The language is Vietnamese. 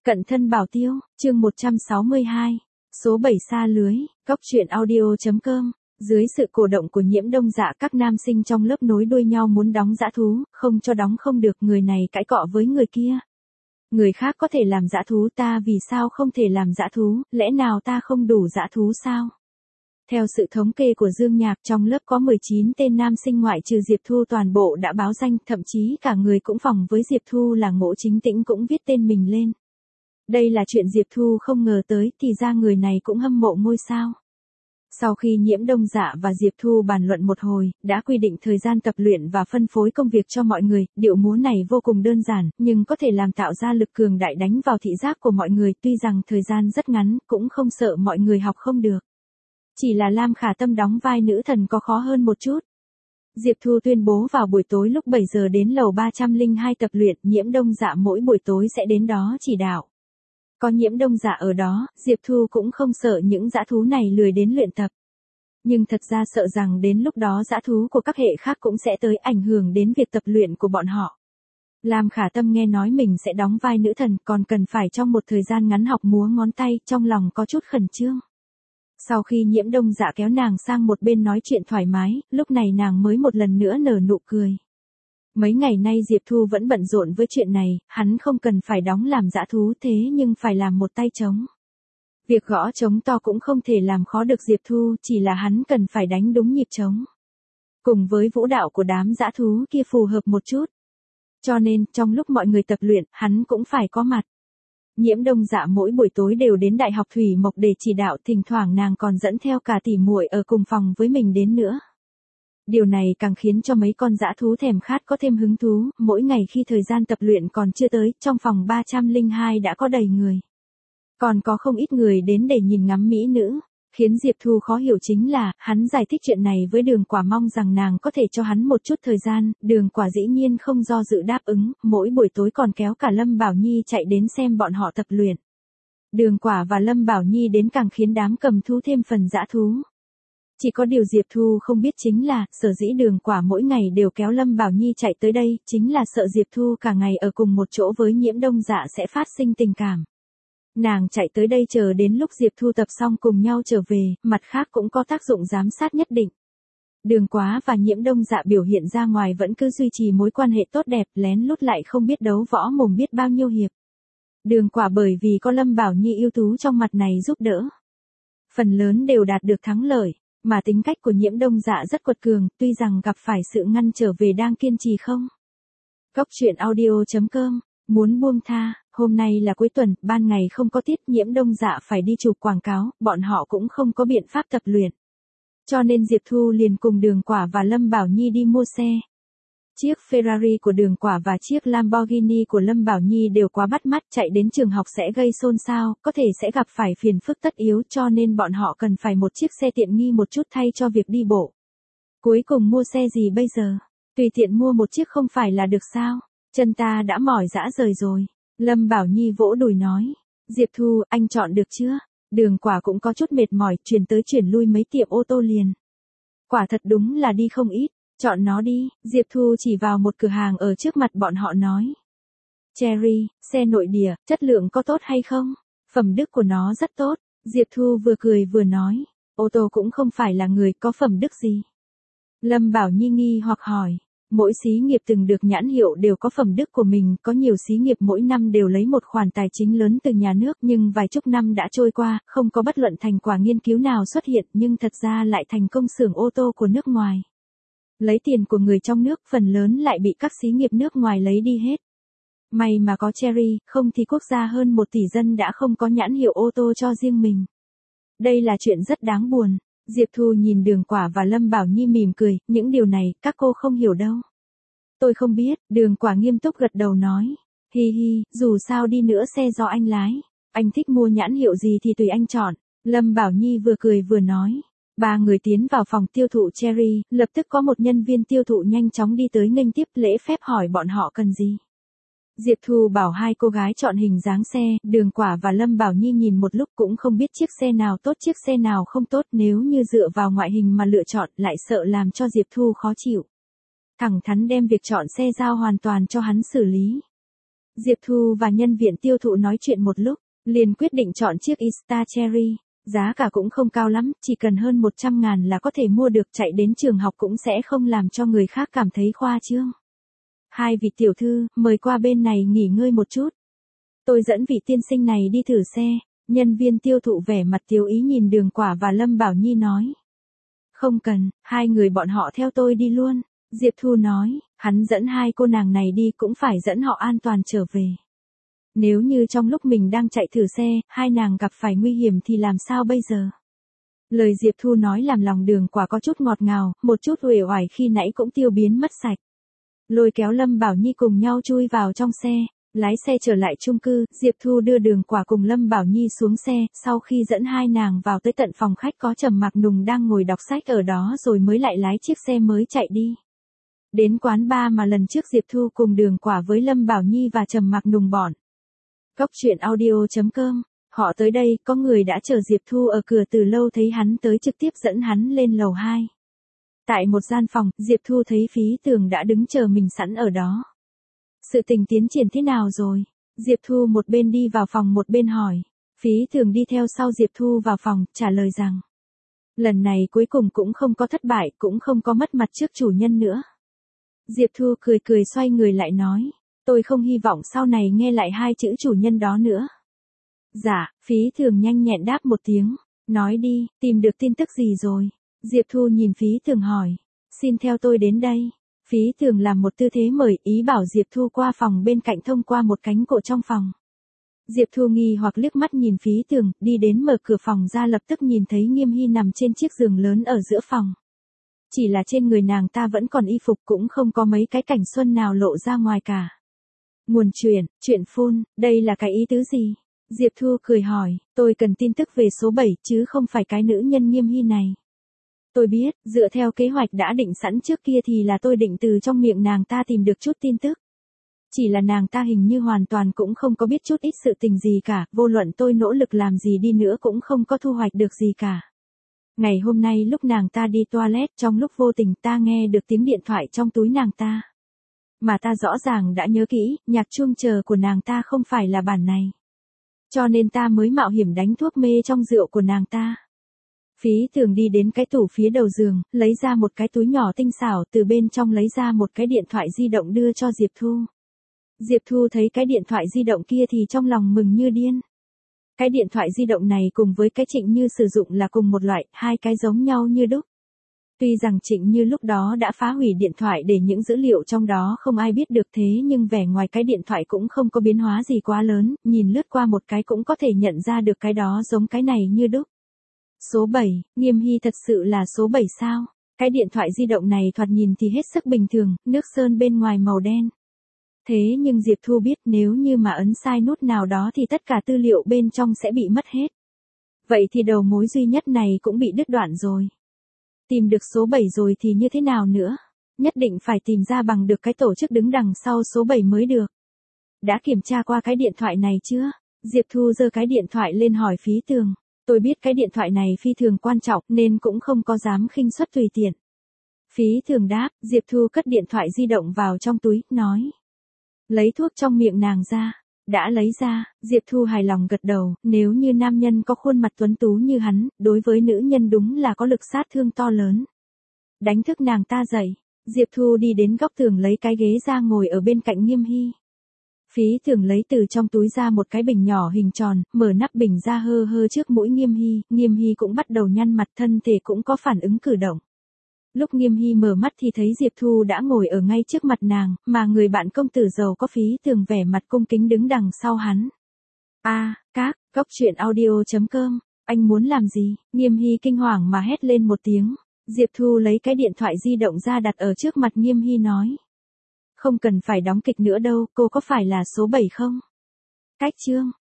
Cận thân bảo tiêu, chương 162, số 7 xa lưới, góc truyện audio.com. Dưới sự cổ động của Nhiễm Đông Dạ, các nam sinh trong lớp nối đuôi nhau muốn đóng dã thú, không cho đóng không được, người này cãi cọ với người kia. Người khác có thể làm dã thú, ta vì sao không thể làm dã thú, lẽ nào ta không đủ dã thú sao? Theo sự thống kê của Dương Nhạc, trong lớp có 19 tên nam sinh ngoại trừ Diệp Thu toàn bộ đã báo danh, thậm chí cả người cũng phòng với Diệp Thu là Ngộ Chính Tĩnh cũng viết tên mình lên. Đây là chuyện Diệp Thu không ngờ tới, thì ra người này cũng hâm mộ ngôi sao. Sau khi Nhiễm Đông Dạ và Diệp Thu bàn luận một hồi, đã quy định thời gian tập luyện và phân phối công việc cho mọi người, điệu múa này vô cùng đơn giản, nhưng có thể làm tạo ra lực cường đại đánh vào thị giác của mọi người, tuy rằng thời gian rất ngắn, cũng không sợ mọi người học không được. Chỉ là Lam Khả Tâm đóng vai nữ thần có khó hơn một chút. Diệp Thu tuyên bố vào buổi tối lúc 7 giờ đến lầu 302 tập luyện, Nhiễm Đông Dạ mỗi buổi tối sẽ đến đó chỉ đạo. Có Nhiễm Đông Dạ ở đó, Diệp Thu cũng không sợ những dã thú này lười đến luyện tập. Nhưng thật ra sợ rằng đến lúc đó dã thú của các hệ khác cũng sẽ tới, ảnh hưởng đến việc tập luyện của bọn họ. Lam Khả Tâm nghe nói mình sẽ đóng vai nữ thần, còn cần phải trong một thời gian ngắn học múa ngón tay, trong lòng có chút khẩn trương. Sau khi Nhiễm Đông Dạ kéo nàng sang một bên nói chuyện thoải mái, lúc này nàng mới một lần nữa nở nụ cười. Mấy ngày nay Diệp Thu vẫn bận rộn với chuyện này, hắn không cần phải đóng làm dã thú, thế nhưng phải làm một tay trống. Việc gõ trống to cũng không thể làm khó được Diệp Thu, chỉ là hắn cần phải đánh đúng nhịp trống. Cùng với vũ đạo của đám dã thú kia phù hợp một chút. Cho nên, trong lúc mọi người tập luyện, hắn cũng phải có mặt. Nhiễm Đông Dạ mỗi buổi tối đều đến Đại học Thủy Mộc để chỉ đạo, thỉnh thoảng nàng còn dẫn theo cả tỷ muội ở cùng phòng với mình đến nữa. Điều này càng khiến cho mấy con dã thú thèm khát có thêm hứng thú, mỗi ngày khi thời gian tập luyện còn chưa tới, trong phòng 302 đã có đầy người. Còn có không ít người đến để nhìn ngắm mỹ nữ. Khiến Diệp Thu khó hiểu chính là, hắn giải thích chuyện này với Đường Quả mong rằng nàng có thể cho hắn một chút thời gian, Đường Quả dĩ nhiên không do dự đáp ứng, mỗi buổi tối còn kéo cả Lâm Bảo Nhi chạy đến xem bọn họ tập luyện. Đường Quả và Lâm Bảo Nhi đến càng khiến đám cầm thú thêm phần dã thú. Chỉ có điều Diệp Thu không biết chính là, sở dĩ Đường Quả mỗi ngày đều kéo Lâm Bảo Nhi chạy tới đây, chính là sợ Diệp Thu cả ngày ở cùng một chỗ với Nhiễm Đông Dạ sẽ phát sinh tình cảm. Nàng chạy tới đây chờ đến lúc Diệp Thu tập xong cùng nhau trở về, mặt khác cũng có tác dụng giám sát nhất định. Đường Quá và Nhiễm Đông Dạ biểu hiện ra ngoài vẫn cứ duy trì mối quan hệ tốt đẹp, lén lút lại không biết đấu võ mồm biết bao nhiêu hiệp. Đường Quả bởi vì có Lâm Bảo Nhi ưu tú trong mặt này giúp đỡ, phần lớn đều đạt được thắng lợi, mà tính cách của Nhiễm Đông Dạ rất quật cường, tuy rằng gặp phải sự ngăn trở về đang kiên trì không. Góc truyện audio.com. Muốn buông tha, hôm nay là cuối tuần, ban ngày không có tiết, Nhiễm Đông Dạ phải đi chụp quảng cáo, bọn họ cũng không có biện pháp tập luyện. Cho nên Diệp Thu liền cùng Đường Quả và Lâm Bảo Nhi đi mua xe. Chiếc Ferrari của Đường Quả và chiếc Lamborghini của Lâm Bảo Nhi đều quá bắt mắt, chạy đến trường học sẽ gây xôn xao, có thể sẽ gặp phải phiền phức tất yếu, cho nên bọn họ cần phải một chiếc xe tiện nghi một chút thay cho việc đi bộ. Cuối cùng mua xe gì bây giờ? Tùy tiện mua một chiếc không phải là được sao? Chân ta đã mỏi rã rời rồi. Lâm Bảo Nhi vỗ đùi nói. Diệp Thu, anh chọn được chưa? Đường Quả cũng có chút mệt mỏi, chuyển tới chuyển lui mấy tiệm ô tô liền. Quả thật đúng là đi không ít. Chọn nó đi. Diệp Thu chỉ vào một cửa hàng ở trước mặt bọn họ nói. Cherry, xe nội địa, chất lượng có tốt hay không? Phẩm đức của nó rất tốt. Diệp Thu vừa cười vừa nói. Ô tô cũng không phải là người, có phẩm đức gì? Lâm Bảo Nhi nghi hoặc hỏi. Mỗi xí nghiệp từng được nhãn hiệu đều có phẩm đức của mình, có nhiều xí nghiệp mỗi năm đều lấy một khoản tài chính lớn từ nhà nước, nhưng vài chục năm đã trôi qua, không có bất luận thành quả nghiên cứu nào xuất hiện, nhưng thật ra lại thành công xưởng ô tô của nước ngoài. Lấy tiền của người trong nước, phần lớn lại bị các xí nghiệp nước ngoài lấy đi hết. May mà có Cherry, không thì quốc gia hơn 1 tỷ dân đã không có nhãn hiệu ô tô cho riêng mình. Đây là chuyện rất đáng buồn. Diệp Thu nhìn Đường Quả và Lâm Bảo Nhi mỉm cười, những điều này, các cô không hiểu đâu. Tôi không biết, Đường Quả nghiêm túc gật đầu nói. Hi hi, dù sao đi nữa xe do anh lái. Anh thích mua nhãn hiệu gì thì tùy anh chọn. Lâm Bảo Nhi vừa cười vừa nói. Ba người tiến vào phòng tiêu thụ Cherry, lập tức có một nhân viên tiêu thụ nhanh chóng đi tới nghênh tiếp, lễ phép hỏi bọn họ cần gì. Diệp Thu bảo hai cô gái chọn hình dáng xe, Đường Quả và Lâm Bảo Nhi nhìn một lúc cũng không biết chiếc xe nào tốt chiếc xe nào không tốt, nếu như dựa vào ngoại hình mà lựa chọn lại sợ làm cho Diệp Thu khó chịu. Thẳng thắn đem việc chọn xe giao hoàn toàn cho hắn xử lý. Diệp Thu và nhân viên tiêu thụ nói chuyện một lúc, liền quyết định chọn chiếc Star Cherry. Giá cả cũng không cao lắm, chỉ cần hơn 100.000 là có thể mua được, chạy đến trường học cũng sẽ không làm cho người khác cảm thấy khoa trương. Hai vị tiểu thư, mời qua bên này nghỉ ngơi một chút. Tôi dẫn vị tiên sinh này đi thử xe, nhân viên tiêu thụ vẻ mặt tiêu ý nhìn Đường Quả và Lâm Bảo Nhi nói. Không cần, hai người bọn họ theo tôi đi luôn. Diệp Thu nói, hắn dẫn hai cô nàng này đi cũng phải dẫn họ an toàn trở về. Nếu như trong lúc mình đang chạy thử xe, hai nàng gặp phải nguy hiểm thì làm sao bây giờ? Lời Diệp Thu nói làm lòng Đường Quả có chút ngọt ngào, một chút uể oải khi nãy cũng tiêu biến mất sạch. Lôi kéo Lâm Bảo Nhi cùng nhau chui vào trong xe, lái xe trở lại chung cư, Diệp Thu đưa Đường Quả cùng Lâm Bảo Nhi xuống xe, sau khi dẫn hai nàng vào tới tận phòng khách có Trầm Mặc Nùng đang ngồi đọc sách ở đó rồi mới lại lái chiếc xe mới chạy đi. Đến quán bar mà lần trước Diệp Thu cùng Đường Quả với Lâm Bảo Nhi và Trầm Mặc Nùng bọn. Góc truyện audio.com, họ tới đây, có người đã chờ Diệp Thu ở cửa từ lâu, thấy hắn tới trực tiếp dẫn hắn lên lầu 2. Tại một gian phòng, Diệp Thu thấy Phí Tường đã đứng chờ mình sẵn ở đó. Sự tình tiến triển thế nào rồi? Diệp Thu một bên đi vào phòng một bên hỏi. Phí Tường đi theo sau Diệp Thu vào phòng, trả lời rằng. Lần này cuối cùng cũng không có thất bại, cũng không có mất mặt trước chủ nhân nữa. Diệp Thu cười cười xoay người lại nói. Tôi không hy vọng sau này nghe lại hai chữ chủ nhân đó nữa. Dạ, Phí Tường nhanh nhẹn đáp một tiếng. Nói đi, tìm được tin tức gì rồi? Diệp Thu nhìn Phí Tường hỏi. Xin theo tôi đến đây. Phí Tường làm một tư thế mời, ý bảo Diệp Thu qua phòng bên cạnh thông qua một cánh cổ trong phòng. Diệp Thu nghi hoặc liếc mắt nhìn Phí Tường, đi đến mở cửa phòng ra lập tức nhìn thấy Nghiêm Hy nằm trên chiếc giường lớn ở giữa phòng. Chỉ là trên người nàng ta vẫn còn y phục, cũng không có mấy cái cảnh xuân nào lộ ra ngoài cả. Nguồn chuyện phun, đây là cái ý tứ gì? Diệp Thu cười hỏi, tôi cần tin tức về số 7 chứ không phải cái nữ nhân Nghiêm Hy này. Tôi biết, dựa theo kế hoạch đã định sẵn trước kia thì là tôi định từ trong miệng nàng ta tìm được chút tin tức. Chỉ là nàng ta hình như hoàn toàn cũng không có biết chút ít sự tình gì cả, vô luận tôi nỗ lực làm gì đi nữa cũng không có thu hoạch được gì cả. Ngày hôm nay lúc nàng ta đi toilet, trong lúc vô tình ta nghe được tiếng điện thoại trong túi nàng ta. Mà ta rõ ràng đã nhớ kỹ, nhạc chuông chờ của nàng ta không phải là bản này. Cho nên ta mới mạo hiểm đánh thuốc mê trong rượu của nàng ta. Phí Tường đi đến cái tủ phía đầu giường, lấy ra một cái túi nhỏ tinh xảo, từ bên trong lấy ra một cái điện thoại di động đưa cho Diệp Thu. Diệp Thu thấy cái điện thoại di động kia thì trong lòng mừng như điên. Cái điện thoại di động này cùng với cái Trịnh Như sử dụng là cùng một loại, hai cái giống nhau như đúc. Tuy rằng Trịnh Như lúc đó đã phá hủy điện thoại để những dữ liệu trong đó không ai biết được, thế nhưng vẻ ngoài cái điện thoại cũng không có biến hóa gì quá lớn, nhìn lướt qua một cái cũng có thể nhận ra được cái đó giống cái này như đúc. Số 7, Nghiêm Hy thật sự là số 7 sao? Cái điện thoại di động này thoạt nhìn thì hết sức bình thường, nước sơn bên ngoài màu đen. Thế nhưng Diệp Thu biết nếu như mà ấn sai nút nào đó thì tất cả tư liệu bên trong sẽ bị mất hết. Vậy thì đầu mối duy nhất này cũng bị đứt đoạn rồi. Tìm được số 7 rồi thì như thế nào nữa? Nhất định phải tìm ra bằng được cái tổ chức đứng đằng sau số 7 mới được. Đã kiểm tra qua cái điện thoại này chưa? Diệp Thu giơ cái điện thoại lên hỏi Phí Tường. Tôi biết cái điện thoại này phi thường quan trọng nên cũng không có dám khinh suất tùy tiện. Phí Tường đáp, Diệp Thu cất điện thoại di động vào trong túi, nói. Lấy thuốc trong miệng nàng ra. Đã lấy ra, Diệp Thu hài lòng gật đầu, nếu như nam nhân có khuôn mặt tuấn tú như hắn, đối với nữ nhân đúng là có lực sát thương to lớn. Đánh thức nàng ta dậy, Diệp Thu đi đến góc tường lấy cái ghế ra ngồi ở bên cạnh Nghiêm Hy. Phí Tường lấy từ trong túi ra một cái bình nhỏ hình tròn, mở nắp bình ra hơ hơ trước mũi Nghiêm Hy cũng bắt đầu nhăn mặt, thân thể cũng có phản ứng cử động. Lúc Nghiêm Hy mở mắt thì thấy Diệp Thu đã ngồi ở ngay trước mặt nàng, mà người bạn công tử giàu có Phí Tường vẻ mặt cung kính đứng đằng sau hắn. Góc truyện audio.com, anh muốn làm gì? Nghiêm Hy kinh hoàng mà hét lên một tiếng. Diệp Thu lấy cái điện thoại di động ra đặt ở trước mặt Nghiêm Hy nói. Không cần phải đóng kịch nữa đâu, cô có phải là số 7 không? Cách chương.